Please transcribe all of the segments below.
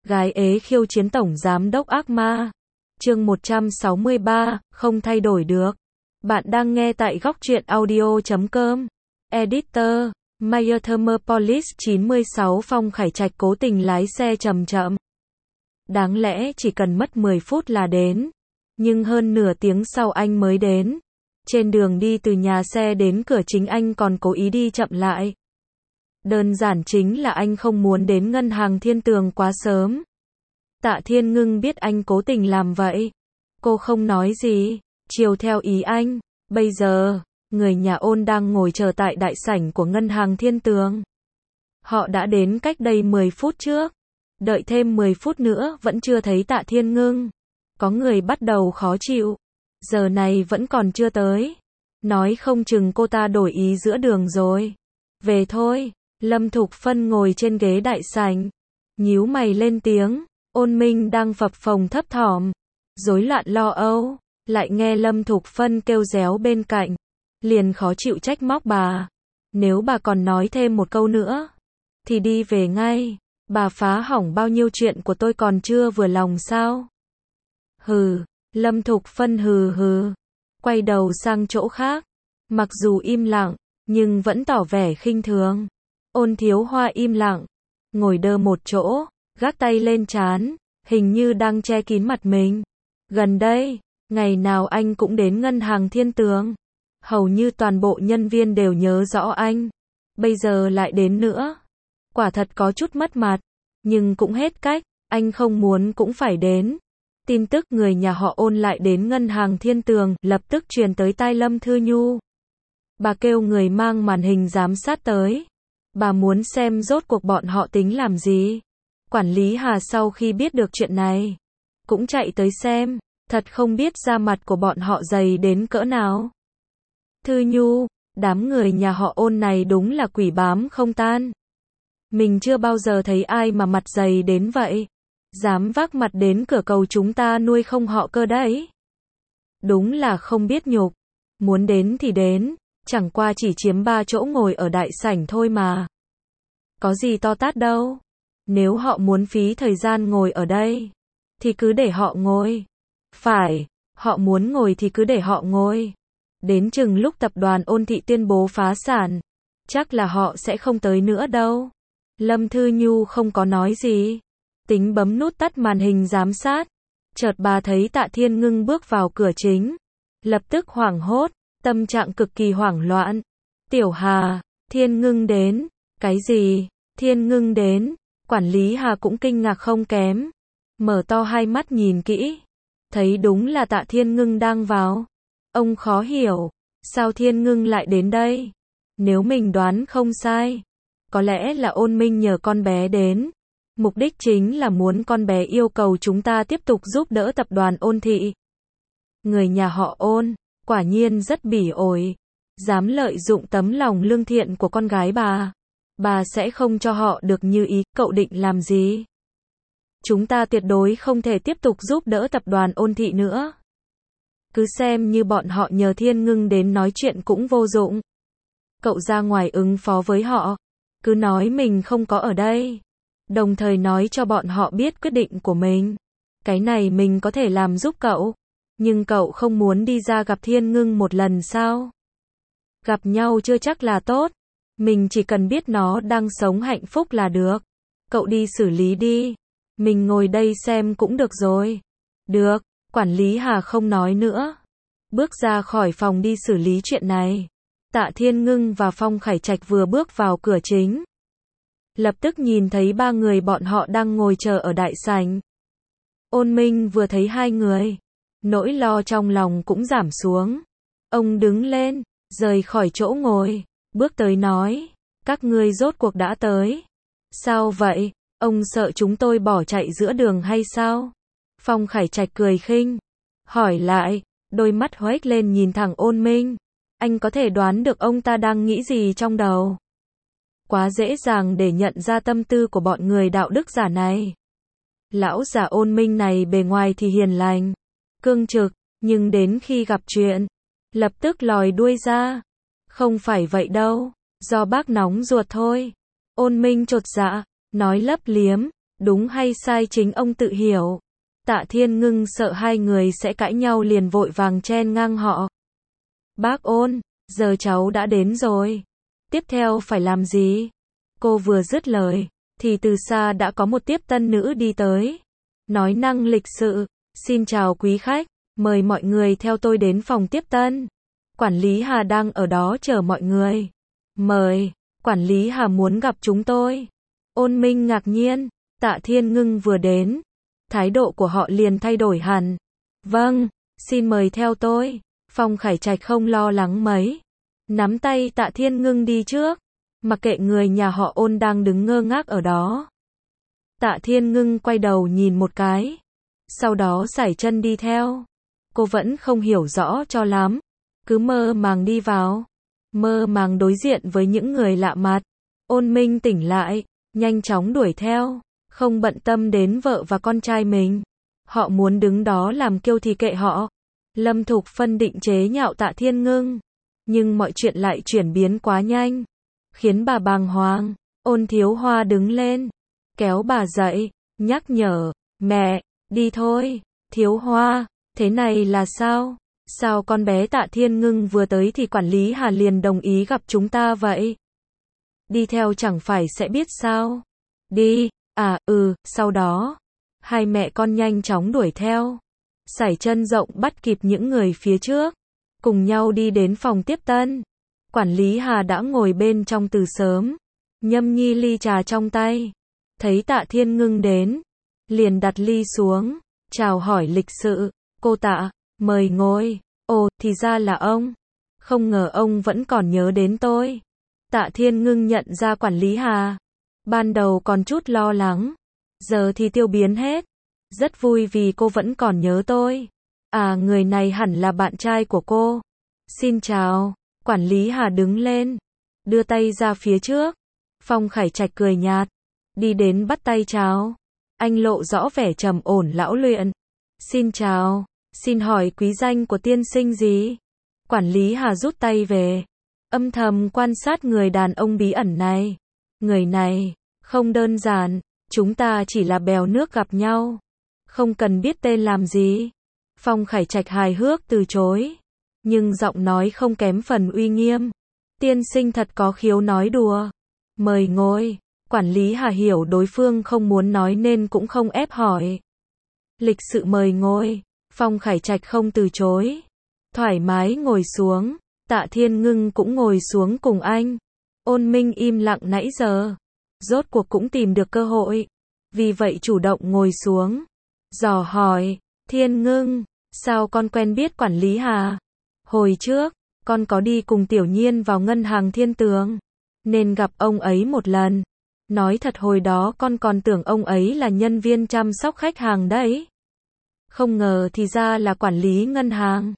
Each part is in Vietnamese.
Gái ế khiêu chiến tổng giám đốc ác ma. Chương 163, không thay đổi được. Bạn đang nghe tại góc truyện audio.com. Editor, Mayor Thermopolis 96. Phong Khải Trạch cố tình lái xe chậm chậm. Đáng lẽ chỉ cần mất 10 phút là đến. Nhưng hơn nửa tiếng sau anh mới đến. Trên đường đi từ nhà xe đến cửa chính anh còn cố ý đi chậm lại. Đơn giản chính là anh không muốn đến ngân hàng Thiên Tường quá sớm. Tạ Thiên Ngưng biết anh cố tình làm vậy. Cô không nói gì, chiều theo ý anh. Bây giờ, người nhà Ôn đang ngồi chờ tại đại sảnh của ngân hàng Thiên Tường. Họ đã đến cách đây 10 phút trước. Đợi thêm 10 phút nữa vẫn chưa thấy Tạ Thiên Ngưng. Có người bắt đầu khó chịu. Giờ này vẫn còn chưa tới. Nói không chừng cô ta đổi ý giữa đường rồi. Về thôi. Lâm Thục Phân ngồi trên ghế đại sảnh. Nhíu mày lên tiếng. Ôn Minh đang phập phồng thấp thỏm. Rối loạn lo âu. Lại nghe Lâm Thục Phân kêu réo bên cạnh. Liền khó chịu trách móc bà. Nếu bà còn nói thêm một câu nữa. Thì đi về ngay. Bà phá hỏng bao nhiêu chuyện của tôi còn chưa vừa lòng sao? Hừ. Lâm Thục Phân hừ hừ. Quay đầu sang chỗ khác. Mặc dù im lặng, nhưng vẫn tỏ vẻ khinh thường. Ôn Thiếu Hoa im lặng. Ngồi đơ một chỗ, gác tay lên trán, hình như đang che kín mặt mình. Gần đây, ngày nào anh cũng đến ngân hàng Thiên Tường. Hầu như toàn bộ nhân viên đều nhớ rõ anh. Bây giờ lại đến nữa. Quả thật có chút mất mặt. Nhưng cũng hết cách, anh không muốn cũng phải đến. Tin tức người nhà họ Ôn lại đến ngân hàng Thiên Tường lập tức truyền tới tai Lâm Thư Nhu. Bà kêu người mang màn hình giám sát tới. Bà muốn xem rốt cuộc bọn họ tính làm gì. Quản lý Hà sau khi biết được chuyện này, cũng chạy tới xem. Thật không biết da mặt của bọn họ dày đến cỡ nào. Thư Nhu, đám người nhà họ Ôn này đúng là quỷ bám không tan. Mình chưa bao giờ thấy ai mà mặt dày đến vậy. Dám vác mặt đến cửa cầu chúng ta nuôi không họ cơ đấy. Đúng là không biết nhục. Muốn đến thì đến, chẳng qua chỉ chiếm 3 chỗ ngồi ở đại sảnh thôi mà. Có gì to tát đâu. Nếu họ muốn phí thời gian ngồi ở đây, thì cứ để họ ngồi. Phải, họ muốn ngồi thì cứ để họ ngồi. Đến chừng lúc tập đoàn Ôn Thị tuyên bố phá sản, chắc là họ sẽ không tới nữa đâu. Lâm Thư Nhu không có nói gì. Tính bấm nút tắt màn hình giám sát. Chợt bà thấy Tạ Thiên Ngưng bước vào cửa chính. Lập tức hoảng hốt, tâm trạng cực kỳ hoảng loạn. Tiểu Hà, Thiên Ngưng đến. Cái gì? Thiên Ngưng đến. Quản lý Hà cũng kinh ngạc không kém. Mở to hai mắt nhìn kỹ. Thấy đúng là Tạ Thiên Ngưng đang vào. Ông khó hiểu. Sao Thiên Ngưng lại đến đây? Nếu mình đoán không sai, có lẽ là Ôn Minh nhờ con bé đến. Mục đích chính là muốn con bé yêu cầu chúng ta tiếp tục giúp đỡ tập đoàn Ôn Thị. Người nhà họ Ôn, quả nhiên rất bỉ ổi. Dám lợi dụng tấm lòng lương thiện của con gái bà. Bà sẽ không cho họ được như ý, cậu định làm gì? Chúng ta tuyệt đối không thể tiếp tục giúp đỡ tập đoàn Ôn Thị nữa. Cứ xem như bọn họ nhờ Thiên Ngưng đến nói chuyện cũng vô dụng. Cậu ra ngoài ứng phó với họ. Cứ nói mình không có ở đây. Đồng thời nói cho bọn họ biết quyết định của mình. Cái này mình có thể làm giúp cậu. Nhưng cậu không muốn đi ra gặp Thiên Ngưng một lần sao? Gặp nhau chưa chắc là tốt. Mình chỉ cần biết nó đang sống hạnh phúc là được. Cậu đi xử lý đi. Mình ngồi đây xem cũng được rồi. Được, quản lý Hà không nói nữa. Bước ra khỏi phòng đi xử lý chuyện này. Tạ Thiên Ngưng và Phong Khải Trạch vừa bước vào cửa chính. Lập tức nhìn thấy 3 người bọn họ đang ngồi chờ ở đại sảnh. Ôn Minh vừa thấy 2 người. Nỗi lo trong lòng cũng giảm xuống. Ông đứng lên, rời khỏi chỗ ngồi. Bước tới nói. Các ngươi rốt cuộc đã tới. Sao vậy? Ông sợ chúng tôi bỏ chạy giữa đường hay sao? Phong Khải Trạch cười khinh. Hỏi lại. Đôi mắt huếch lên nhìn thẳng Ôn Minh. Anh có thể đoán được ông ta đang nghĩ gì trong đầu. Quá dễ dàng để nhận ra tâm tư của bọn người đạo đức giả này. Lão già Ôn Minh này bề ngoài thì hiền lành, cương trực, nhưng đến khi gặp chuyện, lập tức lòi đuôi ra. Không phải vậy đâu, do bác nóng ruột thôi. Ôn Minh chột dạ, nói lấp liếm, Đúng hay sai chính ông tự hiểu. Tạ Thiên Ngưng sợ hai người sẽ cãi nhau liền vội vàng chen ngang họ. Bác Ôn, giờ cháu đã đến rồi. Tiếp theo phải làm gì? Cô vừa dứt lời, thì từ xa đã có một tiếp tân nữ đi tới. Nói năng lịch sự, xin chào quý khách, mời mọi người theo tôi đến phòng tiếp tân. Quản lý Hà đang ở đó chờ mọi người. Mời, quản lý Hà muốn gặp chúng tôi. Ôn Minh ngạc nhiên, Tạ Thiên Ngưng vừa đến. Thái độ của họ liền thay đổi hẳn. Vâng, xin mời theo tôi. Phong Khải Trạch không lo lắng mấy. Nắm tay Tạ Thiên Ngưng đi trước. Mặc kệ người nhà họ Ôn đang đứng ngơ ngác ở đó. Tạ Thiên Ngưng quay đầu nhìn một cái. Sau đó sải chân đi theo. Cô vẫn không hiểu rõ cho lắm. Cứ mơ màng đi vào. Mơ màng đối diện với những người lạ mặt. Ôn Minh tỉnh lại, nhanh chóng đuổi theo. Không bận tâm đến vợ và con trai mình. Họ muốn đứng đó làm kiêu thì kệ họ. Lâm Thục Phân định chế nhạo Tạ Thiên Ngưng. Nhưng mọi chuyện lại chuyển biến quá nhanh. Khiến bà bàng hoàng. Ôn Thiếu Hoa đứng lên. Kéo bà dậy. Nhắc nhở. Mẹ, đi thôi. Thiếu Hoa, thế này là sao? Sao con bé Tạ Thiên Ngưng vừa tới thì quản lý Hà liền đồng ý gặp chúng ta vậy? Đi theo chẳng phải sẽ biết sao? Đi. Sau đó, hai mẹ con nhanh chóng đuổi theo. Sải chân rộng bắt kịp những người phía trước. Cùng nhau đi đến phòng tiếp tân. Quản lý Hà đã ngồi bên trong từ sớm. Nhâm nhi ly trà trong tay. Thấy Tạ Thiên Ngưng đến. Liền đặt ly xuống. Chào hỏi lịch sự. Cô Tạ, mời ngồi. Ồ, thì ra là ông. Không ngờ ông vẫn còn nhớ đến tôi. Tạ Thiên Ngưng nhận ra quản lý Hà. Ban đầu còn chút lo lắng. Giờ thì tiêu biến hết. Rất vui vì cô vẫn còn nhớ tôi. À, người này hẳn là bạn trai của cô. Xin chào. Quản lý Hà đứng lên. Đưa tay ra phía trước. Phong Khải Trạch cười nhạt. Đi đến bắt tay chào. Anh lộ rõ vẻ trầm ổn lão luyện. Xin chào. Xin hỏi quý danh của tiên sinh gì? Quản lý Hà rút tay về. Âm thầm quan sát người đàn ông bí ẩn này. Người này, không đơn giản. Chúng ta chỉ là bèo nước gặp nhau. Không cần biết tên làm gì. Phong Khải Trạch hài hước từ chối. Nhưng giọng nói không kém phần uy nghiêm. Tiên sinh thật có khiếu nói đùa. Mời ngồi. Quản lý Hà hiểu đối phương không muốn nói nên cũng không ép hỏi. Lịch sự mời ngồi. Phong Khải Trạch không từ chối. Thoải mái ngồi xuống. Tạ Thiên Ngưng cũng ngồi xuống cùng anh. Ôn Minh im lặng nãy giờ. Rốt cuộc cũng tìm được cơ hội. Vì vậy chủ động ngồi xuống. Dò hỏi. Thiên Ngưng, sao con quen biết quản lý Hà? Hồi trước, con có đi cùng Tiểu Nhiên vào ngân hàng Thiên Tường. Nên gặp ông ấy một lần. Nói thật hồi đó con còn tưởng ông ấy là nhân viên chăm sóc khách hàng đấy. Không ngờ thì ra là quản lý ngân hàng.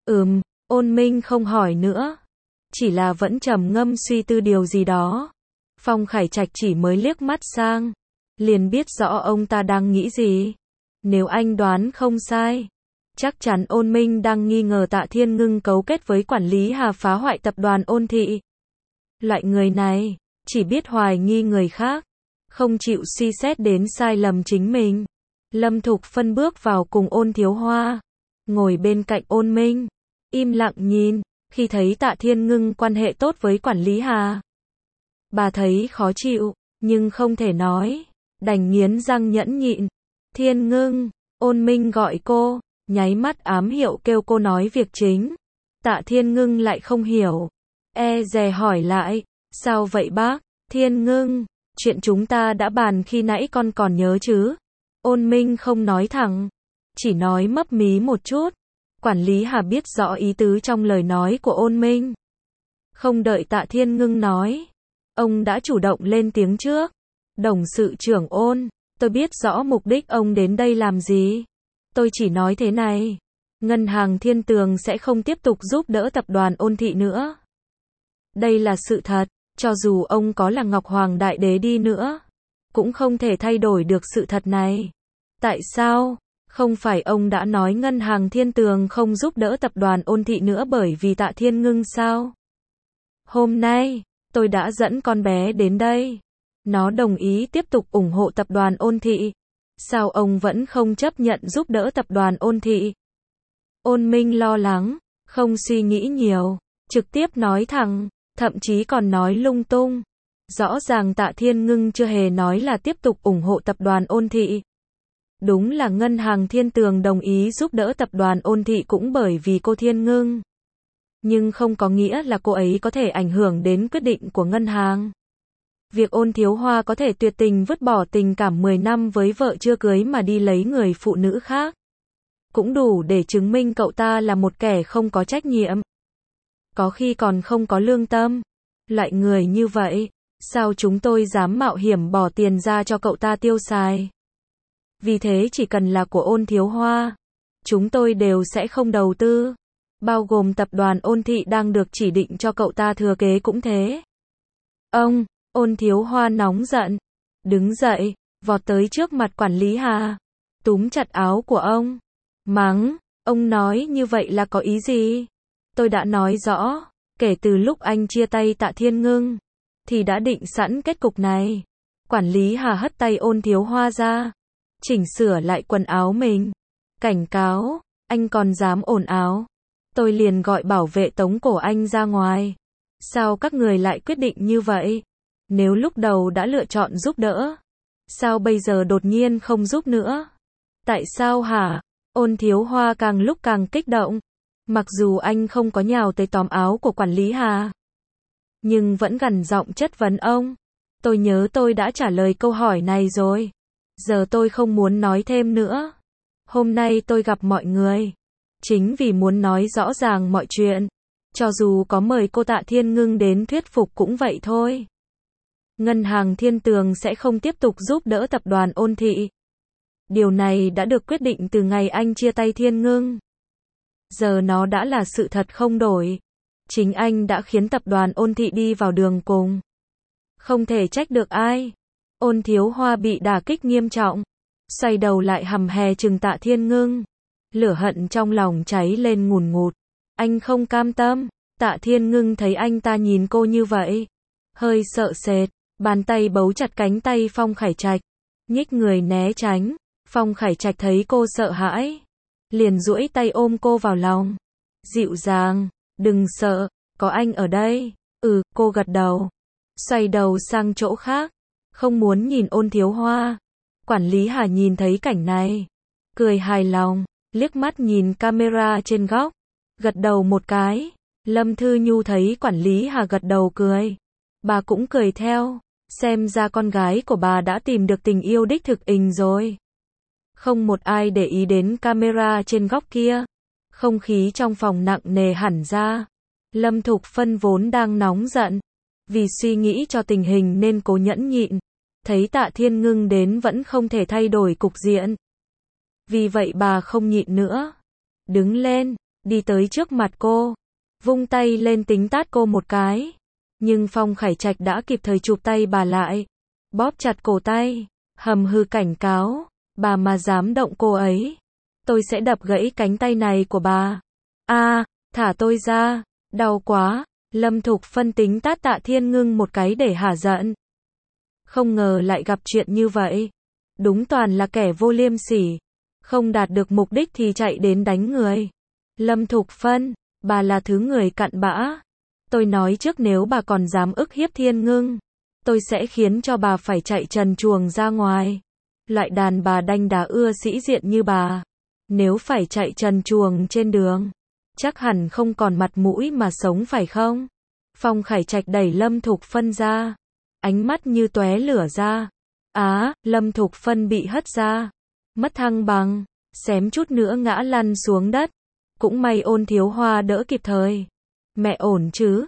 Ôn Minh không hỏi nữa. Chỉ là vẫn trầm ngâm suy tư điều gì đó. Phong Khải Trạch chỉ mới liếc mắt sang. Liền biết rõ ông ta đang nghĩ gì. Nếu anh đoán không sai. Chắc chắn Ôn Minh đang nghi ngờ Tạ Thiên Ngưng cấu kết với quản lý Hà phá hoại tập đoàn Ôn Thị. Loại người này, chỉ biết hoài nghi người khác. Không chịu suy xét đến sai lầm chính mình. Lâm Thục Phân bước vào cùng Ôn Thiếu Hoa. Ngồi bên cạnh Ôn Minh. Im lặng nhìn. Khi thấy Tạ Thiên Ngưng quan hệ tốt với quản lý Hà. Bà thấy khó chịu. Nhưng không thể nói. Đành nghiến răng nhẫn nhịn. Thiên Ngưng. Ôn Minh gọi cô. Nháy mắt ám hiệu kêu cô nói việc chính. Tạ Thiên Ngưng lại không hiểu. Dè hỏi lại. Sao vậy bác? Thiên Ngưng. Chuyện chúng ta đã bàn khi nãy con còn nhớ chứ? Ôn Minh không nói thẳng. Chỉ nói mấp mí một chút. Quản lý Hà biết rõ ý tứ trong lời nói của Ôn Minh. Không đợi Tạ Thiên Ngưng nói. Ông đã chủ động lên tiếng trước. Đồng sự trưởng Ôn. Tôi biết rõ mục đích ông đến đây làm gì. Tôi chỉ nói thế này. Ngân hàng Thiên Tường sẽ không tiếp tục giúp đỡ tập đoàn Ôn Thị nữa. Đây là sự thật. Cho dù ông có là Ngọc Hoàng Đại Đế đi nữa. Cũng không thể thay đổi được sự thật này. Tại sao? Không phải ông đã nói ngân hàng Thiên Tường không giúp đỡ tập đoàn Ôn Thị nữa bởi vì Tạ Thiên Ngưng sao? Hôm nay, tôi đã dẫn con bé đến đây. Nó đồng ý tiếp tục ủng hộ tập đoàn Ôn Thị. Sao ông vẫn không chấp nhận giúp đỡ tập đoàn Ôn Thị? Ôn Minh lo lắng, không suy nghĩ nhiều, trực tiếp nói thẳng, thậm chí còn nói lung tung. Rõ ràng Tạ Thiên Ngưng chưa hề nói là tiếp tục ủng hộ tập đoàn Ôn Thị. Đúng là ngân hàng Thiên Tường đồng ý giúp đỡ tập đoàn Ôn Thị cũng bởi vì cô Thiên Ngưng. Nhưng không có nghĩa là cô ấy có thể ảnh hưởng đến quyết định của ngân hàng. Việc Ôn Thiếu Hoa có thể tuyệt tình vứt bỏ tình cảm 10 năm với vợ chưa cưới mà đi lấy người phụ nữ khác, cũng đủ để chứng minh cậu ta là một kẻ không có trách nhiệm. Có khi còn không có lương tâm. Loại người như vậy, sao chúng tôi dám mạo hiểm bỏ tiền ra cho cậu ta tiêu xài? Vì thế chỉ cần là của Ôn Thiếu Hoa, chúng tôi đều sẽ không đầu tư. Bao gồm tập đoàn Ôn Thị đang được chỉ định cho cậu ta thừa kế cũng thế. Ông, Ôn Thiếu Hoa nóng giận, đứng dậy, vọt tới trước mặt quản lý Hà, túm chặt áo của ông, mắng, ông nói như vậy là có ý gì? Tôi đã nói rõ, kể từ lúc anh chia tay Tạ Thiên Ngưng, thì đã định sẵn kết cục này. Quản lý Hà hất tay Ôn Thiếu Hoa ra, chỉnh sửa lại quần áo mình, cảnh cáo, anh còn dám ồn ào, tôi liền gọi bảo vệ tống cổ anh ra ngoài. Sao các người lại quyết định như vậy? Nếu lúc đầu đã lựa chọn giúp đỡ, sao bây giờ đột nhiên không giúp nữa? Tại sao hả? Ôn Thiếu Hoa càng lúc càng kích động. Mặc dù anh không có nhào tới tóm áo của quản lý Hà, nhưng vẫn gằn giọng chất vấn ông. Tôi nhớ tôi đã trả lời câu hỏi này rồi. Giờ tôi không muốn nói thêm nữa. Hôm nay tôi gặp mọi người, chính vì muốn nói rõ ràng mọi chuyện. Cho dù có mời cô Tạ Thiên Ngưng đến thuyết phục cũng vậy thôi. Ngân hàng Thiên Tường sẽ không tiếp tục giúp đỡ tập đoàn Ôn Thị. Điều này đã được quyết định từ ngày anh chia tay Thiên Ngưng. Giờ nó đã là sự thật không đổi. Chính anh đã khiến tập đoàn Ôn Thị đi vào đường cùng. Không thể trách được ai. Ôn Thiếu Hoa bị đả kích nghiêm trọng, xoay đầu lại hầm hè trừng Tạ Thiên Ngưng. Lửa hận trong lòng cháy lên ngùn ngụt. Anh không cam tâm. Tạ Thiên Ngưng thấy anh ta nhìn cô như vậy, hơi sợ sệt, bàn tay bấu chặt cánh tay Phong Khải Trạch, nhích người né tránh. Phong Khải Trạch thấy cô sợ hãi, liền duỗi tay ôm cô vào lòng, dịu dàng, đừng sợ, có anh ở đây. Cô gật đầu, xoay đầu sang chỗ khác, không muốn nhìn Ôn Thiếu Hoa. Quản lý Hà nhìn thấy cảnh này, cười hài lòng, liếc mắt nhìn camera trên góc, gật đầu một cái. Lâm Thư Nhu thấy quản lý Hà gật đầu cười, bà cũng cười theo, xem ra con gái của bà đã tìm được tình yêu đích thực rồi. Không một ai để ý đến camera trên góc kia. Không khí trong phòng nặng nề hẳn ra. Lâm Thục Phân vốn đang nóng giận, vì suy nghĩ cho tình hình nên cố nhẫn nhịn. Thấy Tạ Thiên Ngưng đến vẫn không thể thay đổi cục diện. Vì vậy bà không nhịn nữa. Đứng lên, đi tới trước mặt cô, vung tay lên tính tát cô một cái. Nhưng Phong Khải Trạch đã kịp thời chụp tay bà lại, bóp chặt cổ tay, hầm hừ cảnh cáo. Bà mà dám động cô ấy, tôi sẽ đập gãy cánh tay này của bà. Thả tôi ra, đau quá. Lâm Thục Phân tính tát Tạ Thiên Ngưng một cái để hả giận. Không ngờ lại gặp chuyện như vậy. Đúng toàn là kẻ vô liêm sỉ. Không đạt được mục đích thì chạy đến đánh người. Lâm Thục Phân, bà là thứ người cặn bã. Tôi nói trước nếu bà còn dám ức hiếp Thiên Ngưng, tôi sẽ khiến cho bà phải chạy trần truồng ra ngoài. Loại đàn bà đanh đá ưa sĩ diện như bà, nếu phải chạy trần truồng trên đường, chắc hẳn không còn mặt mũi mà sống phải không? Phong Khải Trạch đẩy Lâm Thục Phân ra, ánh mắt như tóe lửa ra. Lâm Thục Phân bị hất ra, mất thăng bằng, xém chút nữa ngã lăn xuống đất. Cũng may Ôn Thiếu Hoa đỡ kịp thời. Mẹ ổn chứ?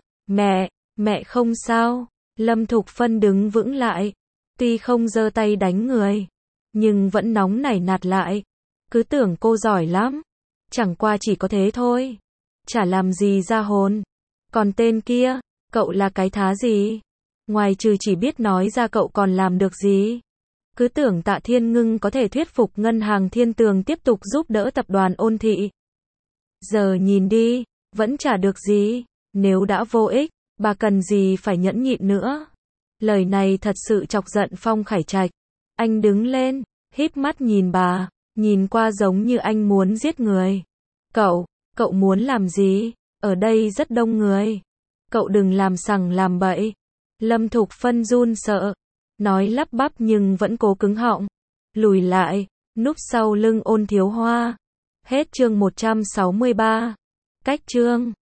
Mẹ không sao. Lâm Thục Phân đứng vững lại, tuy không giơ tay đánh người, nhưng vẫn nóng nảy nạt lại. Cứ tưởng cô giỏi lắm. Chẳng qua chỉ có thế thôi. Chả làm gì ra hồn. Còn tên kia, cậu là cái thá gì? Ngoài trừ chỉ biết nói ra cậu còn làm được gì? Cứ tưởng Tạ Thiên Ngưng có thể thuyết phục ngân hàng Thiên Tường tiếp tục giúp đỡ tập đoàn Ôn Thị. Giờ nhìn đi, vẫn chả được gì. Nếu đã vô ích, bà cần gì phải nhẫn nhịn nữa? Lời này thật sự chọc giận Phong Khải Trạch. Anh đứng lên, híp mắt nhìn bà, nhìn qua giống như anh muốn giết người. Cậu muốn làm gì? Ở đây rất đông người. Cậu đừng làm sằng làm bậy. Lâm Thục Phân run sợ, nói lắp bắp nhưng vẫn cố cứng họng. Lùi lại, núp sau lưng Ôn Thiếu Hoa. Hết chương 163. Cách chương